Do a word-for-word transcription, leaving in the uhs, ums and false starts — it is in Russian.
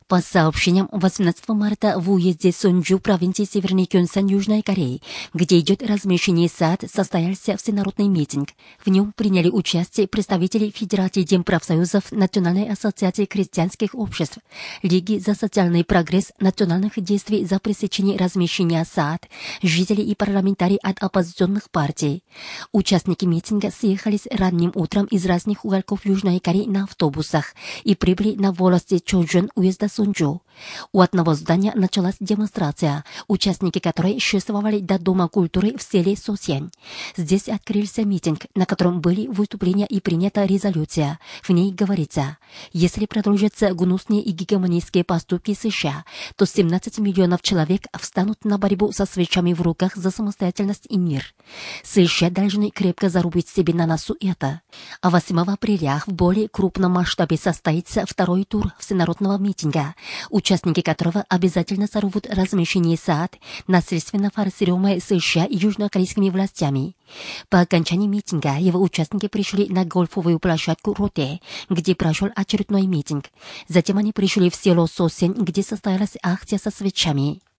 По сообщениям, восемнадцатого марта в уезде Сонджу провинции Северный Кёнсан Южной Кореи, где идет размещение САД, состоялся всенародный митинг. В нем приняли участие представители Федерации демпрофсоюзов, Национальной ассоциации крестьянских обществ, Лиги за социальный прогресс, национальных действий за пресечение размещения САД, жители и парламентарии от оппозиционных партий. Участники митинга съехались ранним утром из разных уголков Южной Кореи на автобусах и прибыли на волости Чожон уезда Сонджу. У одного здания началась демонстрация, участники которой шествовали до Дома культуры в селе Сосьянь. Здесь открылся митинг, на котором были выступления и принята резолюция. В ней говорится, если продолжатся гнусные и гегемонистские поступки США, то семнадцать миллионов человек встанут на борьбу со свечами в руках за самостоятельность и мир. США должны крепко зарубить себе на носу это. А восьмого апреля в более крупном масштабе состоится второй тур всенародного митинга, участники которого обязательно сорвут размещение САД, насильственно форсируемое США и южнокорейскими властями. По окончании митинга его участники пришли на гольфовую площадку Роте, где прошел очередной митинг. Затем они пришли в село Сосень, где состоялась акция со свечами.